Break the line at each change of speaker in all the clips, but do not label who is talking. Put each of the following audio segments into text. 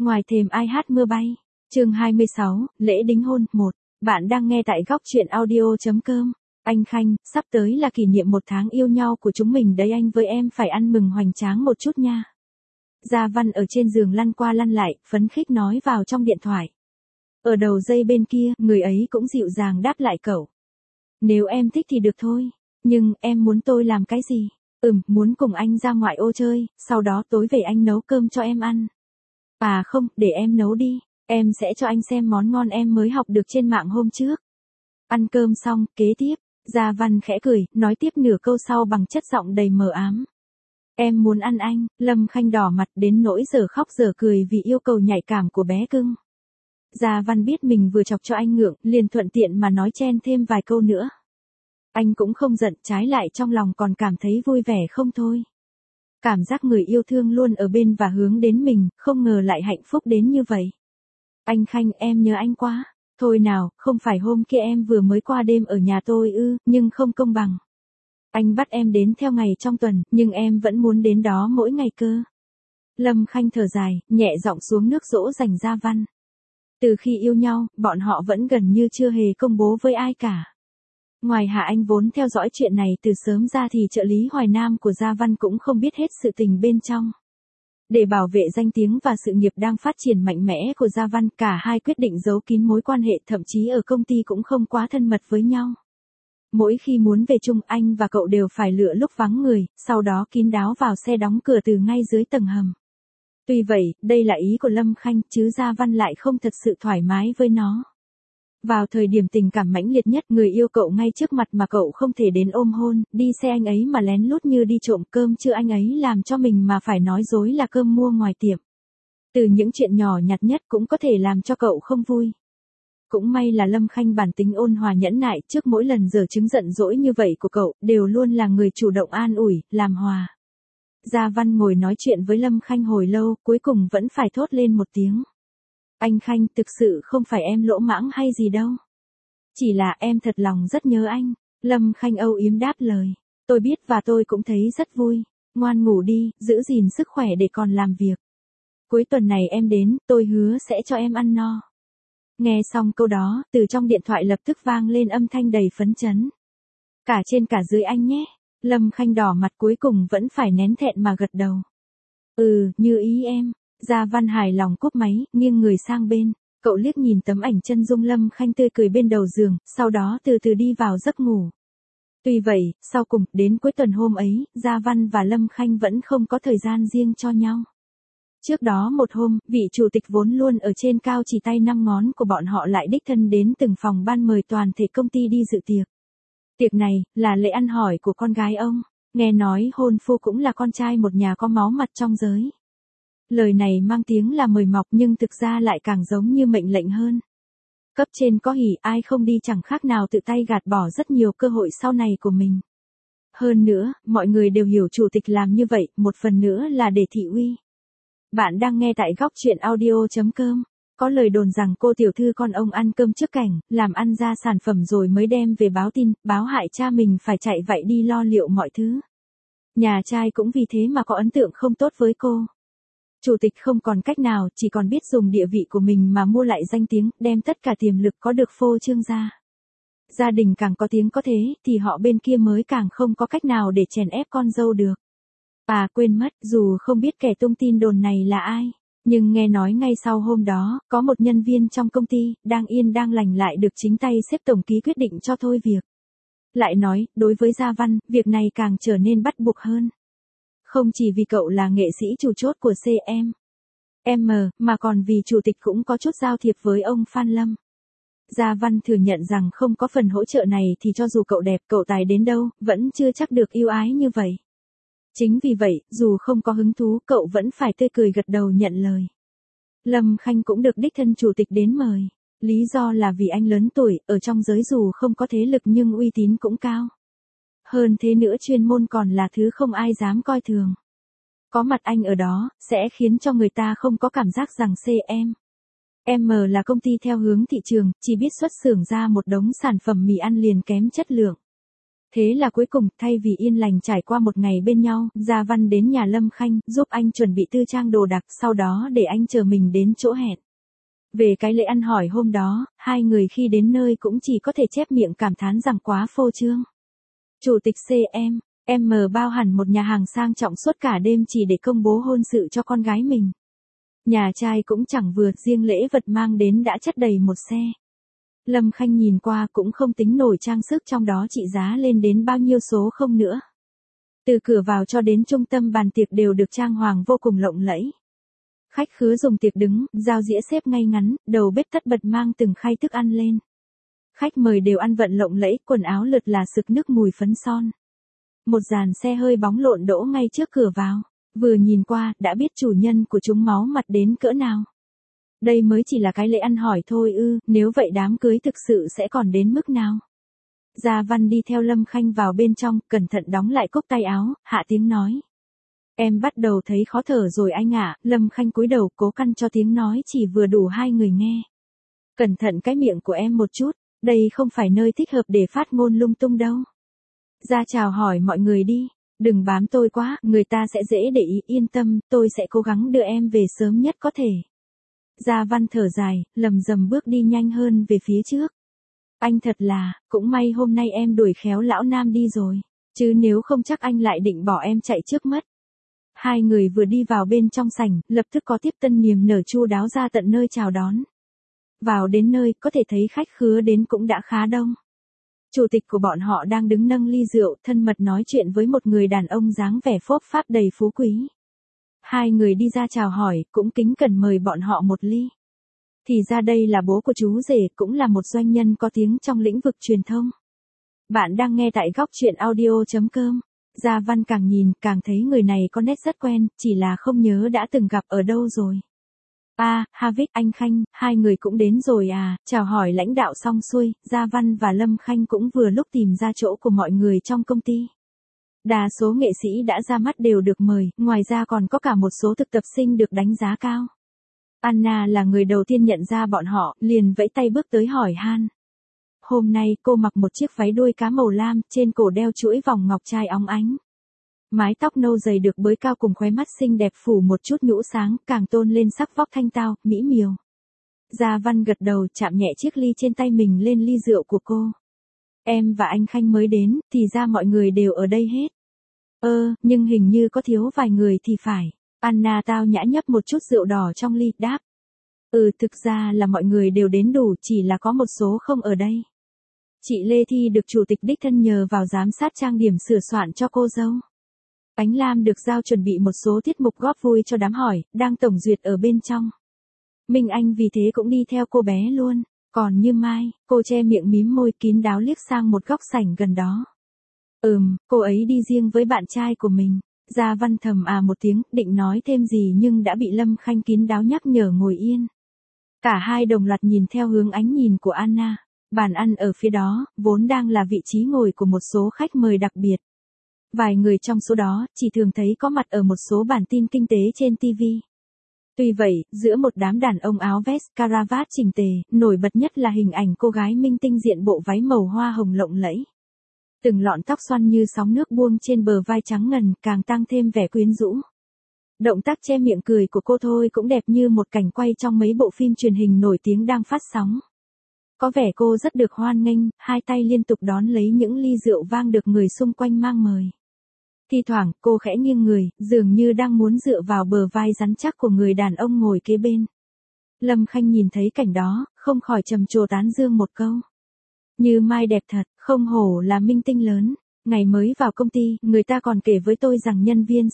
Ngoài thềm ai hát mưa bay. Chương 26, lễ đính hôn 1. Bạn đang nghe tại góc truyện audio.com. Anh Khanh, sắp tới là kỷ niệm 1 tháng yêu nhau của chúng mình đấy, anh với em phải ăn mừng hoành tráng một chút nha. Gia Văn ở trên giường lăn qua lăn lại, phấn khích nói vào trong điện thoại. Ở đầu dây bên kia, người ấy cũng dịu dàng đáp lại cậu. Nếu em thích thì được thôi. Nhưng, em muốn tôi làm cái gì? Muốn cùng anh ra ngoại ô chơi, sau đó tối về anh nấu cơm cho em ăn. À không, để em nấu đi. Em sẽ cho anh xem món ngon em mới học được trên mạng hôm trước. Ăn cơm xong, kế tiếp, Gia Văn khẽ cười, nói tiếp nửa câu sau bằng chất giọng đầy mờ ám. Em muốn ăn anh. Lâm Khanh đỏ mặt đến nỗi giờ khóc giờ cười vì yêu cầu nhạy cảm của bé cưng. Gia Văn biết mình vừa chọc cho anh ngượng, liền thuận tiện mà nói chen thêm vài câu nữa. Anh cũng không giận, trái lại trong lòng còn cảm thấy vui vẻ không thôi. Cảm giác người yêu thương luôn ở bên và hướng đến mình, không ngờ lại hạnh phúc đến như vậy. Anh Khanh, em nhớ anh quá. Thôi nào, không phải hôm kia em vừa mới qua đêm ở nhà tôi ư, nhưng không công bằng. Anh bắt em đến theo ngày trong tuần, nhưng em vẫn muốn đến đó mỗi ngày cơ. Lâm Khanh thở dài, nhẹ giọng xuống nước dỗ dành Gia Văn. Từ khi yêu nhau, bọn họ vẫn gần như chưa hề công bố với ai cả. Ngoài Hạ Anh vốn theo dõi chuyện này từ sớm ra thì trợ lý Hoài Nam của Gia Văn cũng không biết hết sự tình bên trong. Để bảo vệ danh tiếng và sự nghiệp đang phát triển mạnh mẽ của Gia Văn, cả hai quyết định giấu kín mối quan hệ, thậm chí ở công ty cũng không quá thân mật với nhau. Mỗi khi muốn về chung, anh và cậu đều phải lựa lúc vắng người, sau đó kín đáo vào xe đóng cửa từ ngay dưới tầng hầm. Tuy vậy, đây là ý của Lâm Khanh, chứ Gia Văn lại không thật sự thoải mái với nó. Vào thời điểm tình cảm mãnh liệt nhất, người yêu cậu ngay trước mặt mà cậu không thể đến ôm hôn, đi xe anh ấy mà lén lút như đi trộm cơm trưa anh ấy làm cho mình mà phải nói dối là cơm mua ngoài tiệm. Từ những chuyện nhỏ nhặt nhất cũng có thể làm cho cậu không vui. Cũng may là Lâm Khanh bản tính ôn hòa nhẫn nại, trước mỗi lần giở chứng giận dỗi như vậy của cậu, đều luôn là người chủ động an ủi, làm hòa. Gia Văn ngồi nói chuyện với Lâm Khanh hồi lâu, cuối cùng vẫn phải thốt lên một tiếng. Anh Khanh, thực sự không phải em lỗ mãng hay gì đâu. Chỉ là em thật lòng rất nhớ anh. Lâm Khanh âu yếm đáp lời. Tôi biết và tôi cũng thấy rất vui. Ngoan ngủ đi, giữ gìn sức khỏe để còn làm việc. Cuối tuần này em đến, tôi hứa sẽ cho em ăn no. Nghe xong câu đó, từ trong điện thoại lập tức vang lên âm thanh đầy phấn chấn. Cả trên cả dưới anh nhé. Lâm Khanh đỏ mặt cuối cùng vẫn phải nén thẹn mà gật đầu. Như ý em. Gia Văn hài lòng cúp máy, nghiêng người sang bên. Cậu liếc nhìn tấm ảnh chân dung Lâm Khanh tươi cười bên đầu giường, sau đó từ từ đi vào giấc ngủ. Tuy vậy, sau cùng, đến cuối tuần hôm ấy, Gia Văn và Lâm Khanh vẫn không có thời gian riêng cho nhau. Trước đó một hôm, vị chủ tịch vốn luôn ở trên cao chỉ tay 5 ngón của bọn họ lại đích thân đến từng phòng ban mời toàn thể công ty đi dự tiệc. Tiệc này, là lễ ăn hỏi của con gái ông. Nghe nói hôn phu cũng là con trai một nhà có máu mặt trong giới. Lời này mang tiếng là mời mọc nhưng thực ra lại càng giống như mệnh lệnh hơn. Cấp trên có hỉ, ai không đi chẳng khác nào tự tay gạt bỏ rất nhiều cơ hội sau này của mình. Hơn nữa, mọi người đều hiểu chủ tịch làm như vậy, một phần nữa là để thị uy. Bạn đang nghe tại góc truyện audio.com. Có lời đồn rằng cô tiểu thư con ông ăn cơm trước cảnh, làm ăn ra sản phẩm rồi mới đem về báo tin, báo hại cha mình phải chạy vậy đi lo liệu mọi thứ. Nhà trai cũng vì thế mà có ấn tượng không tốt với cô. Chủ tịch không còn cách nào, chỉ còn biết dùng địa vị của mình mà mua lại danh tiếng, đem tất cả tiềm lực có được phô trương ra. Gia đình càng có tiếng có thế, thì họ bên kia mới càng không có cách nào để chèn ép con dâu được. À quên mất, dù không biết kẻ tung tin đồn này là ai, nhưng nghe nói ngay sau hôm đó, có một nhân viên trong công ty, đang yên đang lành lại được chính tay sếp tổng ký quyết định cho thôi việc. Lại nói, đối với Gia Văn, việc này càng trở nên bắt buộc hơn. Không chỉ vì cậu là nghệ sĩ chủ chốt của CM, mà còn vì chủ tịch cũng có chút giao thiệp với ông Phan Lâm. Gia Văn thừa nhận rằng không có phần hỗ trợ này thì cho dù cậu đẹp, cậu tài đến đâu, vẫn chưa chắc được yêu ái như vậy. Chính vì vậy, dù không có hứng thú, cậu vẫn phải tươi cười gật đầu nhận lời. Lâm Khanh cũng được đích thân chủ tịch đến mời. Lý do là vì anh lớn tuổi, ở trong giới dù không có thế lực nhưng uy tín cũng cao. Hơn thế nữa chuyên môn còn là thứ không ai dám coi thường. Có mặt anh ở đó, sẽ khiến cho người ta không có cảm giác rằng CM là công ty theo hướng thị trường, chỉ biết xuất xưởng ra một đống sản phẩm mì ăn liền kém chất lượng. Thế là cuối cùng, thay vì yên lành trải qua một ngày bên nhau, Gia Văn đến nhà Lâm Khanh, giúp anh chuẩn bị tư trang đồ đạc, sau đó để anh chờ mình đến chỗ hẹn. Về cái lễ ăn hỏi hôm đó, hai người khi đến nơi cũng chỉ có thể chép miệng cảm thán rằng quá phô trương. Chủ tịch CM bao hẳn một nhà hàng sang trọng suốt cả đêm chỉ để công bố hôn sự cho con gái mình. Nhà trai cũng chẳng vừa, riêng lễ vật mang đến đã chất đầy một xe. Lâm Khanh nhìn qua cũng không tính nổi trang sức trong đó trị giá lên đến bao nhiêu số không nữa. Từ cửa vào cho đến trung tâm bàn tiệc đều được trang hoàng vô cùng lộng lẫy. Khách khứa dùng tiệc đứng, dao dĩa xếp ngay ngắn, đầu bếp tất bật mang từng khay thức ăn lên. Khách mời đều ăn vận lộng lẫy, quần áo lượt là sực nức mùi phấn son. Một dàn xe hơi bóng lộn đỗ ngay trước cửa vào, vừa nhìn qua, đã biết chủ nhân của chúng máu mặt đến cỡ nào. Đây mới chỉ là cái lễ ăn hỏi thôi ư, nếu vậy đám cưới thực sự sẽ còn đến mức nào. Gia Văn đi theo Lâm Khanh vào bên trong, cẩn thận đóng lại cúc tay áo, hạ tiếng nói. Em bắt đầu thấy khó thở rồi anh ạ. Lâm Khanh cúi đầu cố căn cho tiếng nói chỉ vừa đủ hai người nghe. Cẩn thận cái miệng của em một chút, đây không phải nơi thích hợp để phát ngôn lung tung đâu. Ra chào hỏi mọi người đi, đừng bám tôi quá, người ta sẽ dễ để ý, yên tâm, tôi sẽ cố gắng đưa em về sớm nhất có thể. Gia Văn thở dài, lầm rầm bước đi nhanh hơn về phía trước. Anh thật là, cũng may hôm nay em đuổi khéo lão nam đi rồi, chứ nếu không chắc anh lại định bỏ em chạy trước mất. Hai người vừa đi vào bên trong sảnh, lập tức có tiếp tân niềm nở chu đáo ra tận nơi chào đón. Vào đến nơi, có thể thấy khách khứa đến cũng đã khá đông. Chủ tịch của bọn họ đang đứng nâng ly rượu, thân mật nói chuyện với một người đàn ông dáng vẻ phốp pháp đầy phú quý. Hai người đi ra chào hỏi, cũng kính cẩn mời bọn họ một ly. Thì ra đây là bố của chú rể, cũng là một doanh nhân có tiếng trong lĩnh vực truyền thông. Bạn đang nghe tại góc truyện audio.com. Gia Văn càng nhìn, càng thấy người này có nét rất quen, chỉ là không nhớ đã từng gặp ở đâu rồi. Havik, anh Khanh, hai người cũng đến rồi à, chào hỏi lãnh đạo xong xuôi, Gia Văn và Lâm Khanh cũng vừa lúc tìm ra chỗ của mọi người trong công ty. Đa số nghệ sĩ đã ra mắt đều được mời, ngoài ra còn có cả một số thực tập sinh được đánh giá cao. Anna là người đầu tiên nhận ra bọn họ, liền vẫy tay bước tới hỏi han. Hôm nay cô mặc một chiếc váy đuôi cá màu lam, trên cổ đeo chuỗi vòng ngọc trai óng ánh. Mái tóc nâu dày được bới cao cùng khóe mắt xinh đẹp phủ một chút nhũ sáng, càng tôn lên sắc vóc thanh tao, mỹ miều. Gia Văn gật đầu chạm nhẹ chiếc ly trên tay mình lên ly rượu của cô. Em và anh Khanh mới đến, thì ra mọi người đều ở đây hết. Nhưng hình như có thiếu vài người thì phải. Anna tao nhã nhấp một chút rượu đỏ trong ly, đáp. Thực ra là mọi người đều đến đủ, chỉ là có một số không ở đây. Chị Lê Thi được chủ tịch đích thân nhờ vào giám sát trang điểm sửa soạn cho cô dâu. Ánh Lam được giao chuẩn bị một số tiết mục góp vui cho đám hỏi, đang tổng duyệt ở bên trong. Minh Anh vì thế cũng đi theo cô bé luôn. Còn Như Mai, cô che miệng mím môi kín đáo liếc sang một góc sảnh gần đó. Cô ấy đi riêng với bạn trai của mình. Gia Văn thầm một tiếng, định nói thêm gì nhưng đã bị Lâm Khanh kín đáo nhắc nhở ngồi yên. Cả hai đồng loạt nhìn theo hướng ánh nhìn của Anna. Bàn ăn ở phía đó, vốn đang là vị trí ngồi của một số khách mời đặc biệt. Vài người trong số đó, chỉ thường thấy có mặt ở một số bản tin kinh tế trên TV. Tuy vậy, giữa một đám đàn ông áo vest, caravat chỉnh tề, nổi bật nhất là hình ảnh cô gái minh tinh diện bộ váy màu hoa hồng lộng lẫy. Từng lọn tóc xoăn như sóng nước buông trên bờ vai trắng ngần, càng tăng thêm vẻ quyến rũ. Động tác che miệng cười của cô thôi cũng đẹp như một cảnh quay trong mấy bộ phim truyền hình nổi tiếng đang phát sóng. Có vẻ cô rất được hoan nghênh, hai tay liên tục đón lấy những ly rượu vang được người xung quanh mang mời. Thi thoảng, cô khẽ nghiêng người, dường như đang muốn dựa vào bờ vai rắn chắc của người đàn ông ngồi kế bên. Lâm Khanh nhìn thấy cảnh đó, không khỏi trầm trồ tán dương một câu. Như Mai đẹp thật, không hổ là minh tinh lớn. Ngày mới vào công ty, người ta còn kể với tôi rằng nhân viên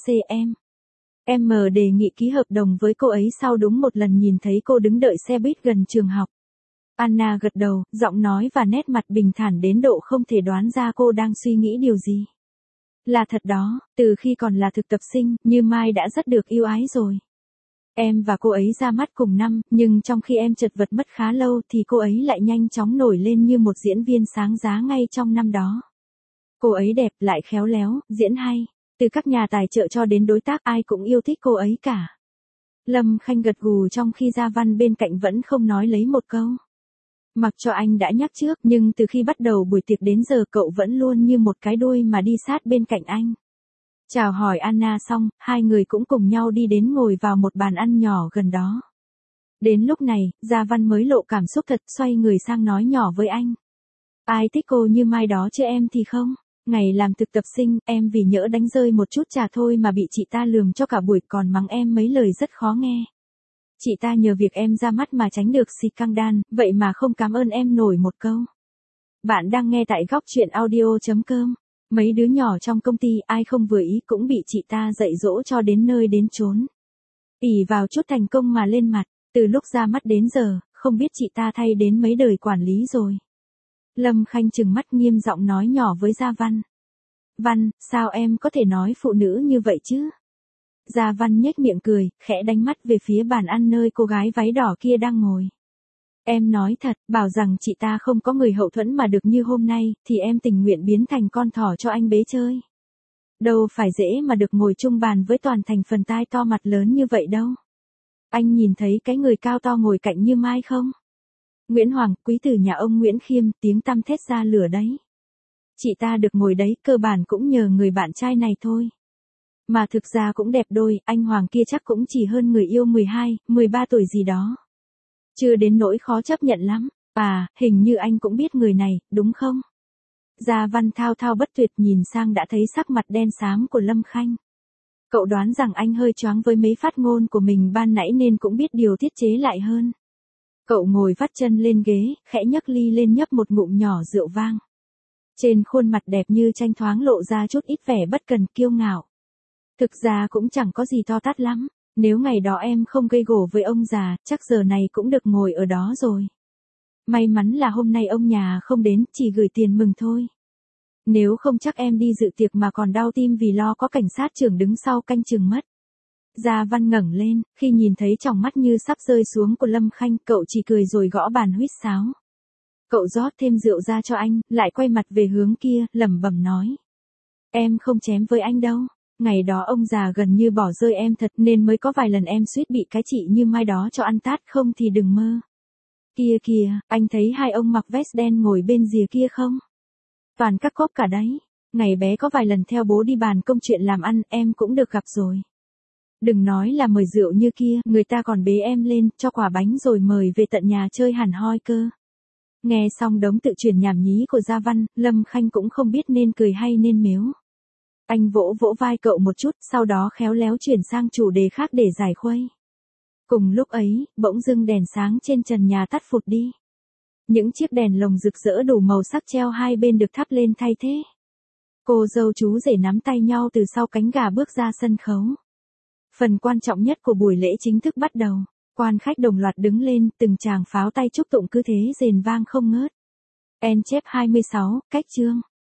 CM đề nghị ký hợp đồng với cô ấy sau đúng một lần nhìn thấy cô đứng đợi xe buýt gần trường học. Anna gật đầu, giọng nói và nét mặt bình thản đến độ không thể đoán ra cô đang suy nghĩ điều gì. Là thật đó, từ khi còn là thực tập sinh, Như Mai đã rất được yêu ái rồi. Em và cô ấy ra mắt cùng năm, nhưng trong khi em chật vật mất khá lâu thì cô ấy lại nhanh chóng nổi lên như một diễn viên sáng giá ngay trong năm đó. Cô ấy đẹp lại khéo léo, diễn hay. Từ các nhà tài trợ cho đến đối tác ai cũng yêu thích cô ấy cả. Lâm Khanh gật gù trong khi Gia Văn bên cạnh vẫn không nói lấy một câu. Mặc cho anh đã nhắc trước, nhưng từ khi bắt đầu buổi tiệc đến giờ cậu vẫn luôn như một cái đuôi mà đi sát bên cạnh anh. Chào hỏi Anna xong, hai người cũng cùng nhau đi đến ngồi vào một bàn ăn nhỏ gần đó. Đến lúc này, Gia Văn mới lộ cảm xúc thật, xoay người sang nói nhỏ với anh. Ai thích cô như Mai đó chứ em thì không. Ngày làm thực tập sinh, em vì nhỡ đánh rơi một chút trà thôi mà bị chị ta lườm cho cả buổi, còn mắng em mấy lời rất khó nghe. Chị ta nhờ việc em ra mắt mà tránh được scandal, vậy mà không cảm ơn em nổi một câu. Bạn đang nghe tại góc truyện audio.com. Mấy đứa nhỏ trong công ty ai không vừa ý cũng bị chị ta dạy dỗ cho đến nơi đến chốn. Ỷ vào chút thành công mà lên mặt, từ lúc ra mắt đến giờ, không biết chị ta thay đến mấy đời quản lý rồi. Lâm Khanh trừng mắt nghiêm giọng nói nhỏ với Gia Văn. Văn, sao em có thể nói phụ nữ như vậy chứ? Gia Văn nhếch miệng cười, khẽ đánh mắt về phía bàn ăn nơi cô gái váy đỏ kia đang ngồi. Em nói thật, bảo rằng chị ta không có người hậu thuẫn mà được như hôm nay, thì em tình nguyện biến thành con thỏ cho anh bế chơi. Đâu phải dễ mà được ngồi chung bàn với toàn thành phần tai to mặt lớn như vậy đâu. Anh nhìn thấy cái người cao to ngồi cạnh như Mai không? Nguyễn Hoàng, quý tử nhà ông Nguyễn Khiêm, tiếng tăm thét ra lửa đấy. Chị ta được ngồi đấy, cơ bản cũng nhờ người bạn trai này thôi. Mà thực ra cũng đẹp đôi, anh Hoàng kia chắc cũng chỉ hơn người yêu 12, 13 tuổi gì đó. Chưa đến nỗi khó chấp nhận lắm. À, hình như anh cũng biết người này, đúng không? Gia Văn thao thao bất tuyệt nhìn sang đã thấy sắc mặt đen xám của Lâm Khanh. Cậu đoán rằng anh hơi choáng với mấy phát ngôn của mình ban nãy nên cũng biết điều tiết chế lại hơn. Cậu ngồi vắt chân lên ghế, khẽ nhấc ly lên nhấp một ngụm nhỏ rượu vang. Trên khuôn mặt đẹp như tranh thoáng lộ ra chút ít vẻ bất cần kiêu ngạo. Thực ra cũng chẳng có gì to tát lắm. Nếu ngày đó em không gây gổ với ông già, chắc giờ này cũng được ngồi ở đó rồi. May mắn là hôm nay ông nhà không đến, chỉ gửi tiền mừng thôi. Nếu không chắc em đi dự tiệc mà còn đau tim vì lo có cảnh sát trưởng đứng sau canh chừng mất. Gia Văn ngẩng lên, khi nhìn thấy tròng mắt như sắp rơi xuống của Lâm Khanh, cậu chỉ cười rồi gõ bàn huýt sáo. Cậu rót thêm rượu ra cho anh, lại quay mặt về hướng kia, lẩm bẩm nói. Em không chém với anh đâu. Ngày đó ông già gần như bỏ rơi em thật nên mới có vài lần em suýt bị cái chị như Mai đó cho ăn tát, không thì đừng mơ. Kia kìa, anh thấy hai ông mặc vest đen ngồi bên rìa kia không? Toàn các cốp cả đấy. Ngày bé có vài lần theo bố đi bàn công chuyện làm ăn, em cũng được gặp rồi. Đừng nói là mời rượu như kia, người ta còn bế em lên, cho quả bánh rồi mời về tận nhà chơi hẳn hoi cơ. Nghe xong đống tự truyền nhảm nhí của Gia Văn, Lâm Khanh cũng không biết nên cười hay nên mếu. Anh vỗ vỗ vai cậu một chút, sau đó khéo léo chuyển sang chủ đề khác để giải khuây. Cùng lúc ấy, bỗng dưng đèn sáng trên trần nhà tắt phụt đi. Những chiếc đèn lồng rực rỡ đủ màu sắc treo hai bên được thắp lên thay thế. Cô dâu chú rể nắm tay nhau từ sau cánh gà bước ra sân khấu. Phần quan trọng nhất của buổi lễ chính thức bắt đầu. Quan khách đồng loạt đứng lên, từng tràng pháo tay chúc tụng cứ thế rền vang không ngớt. En chép 26, cách chương.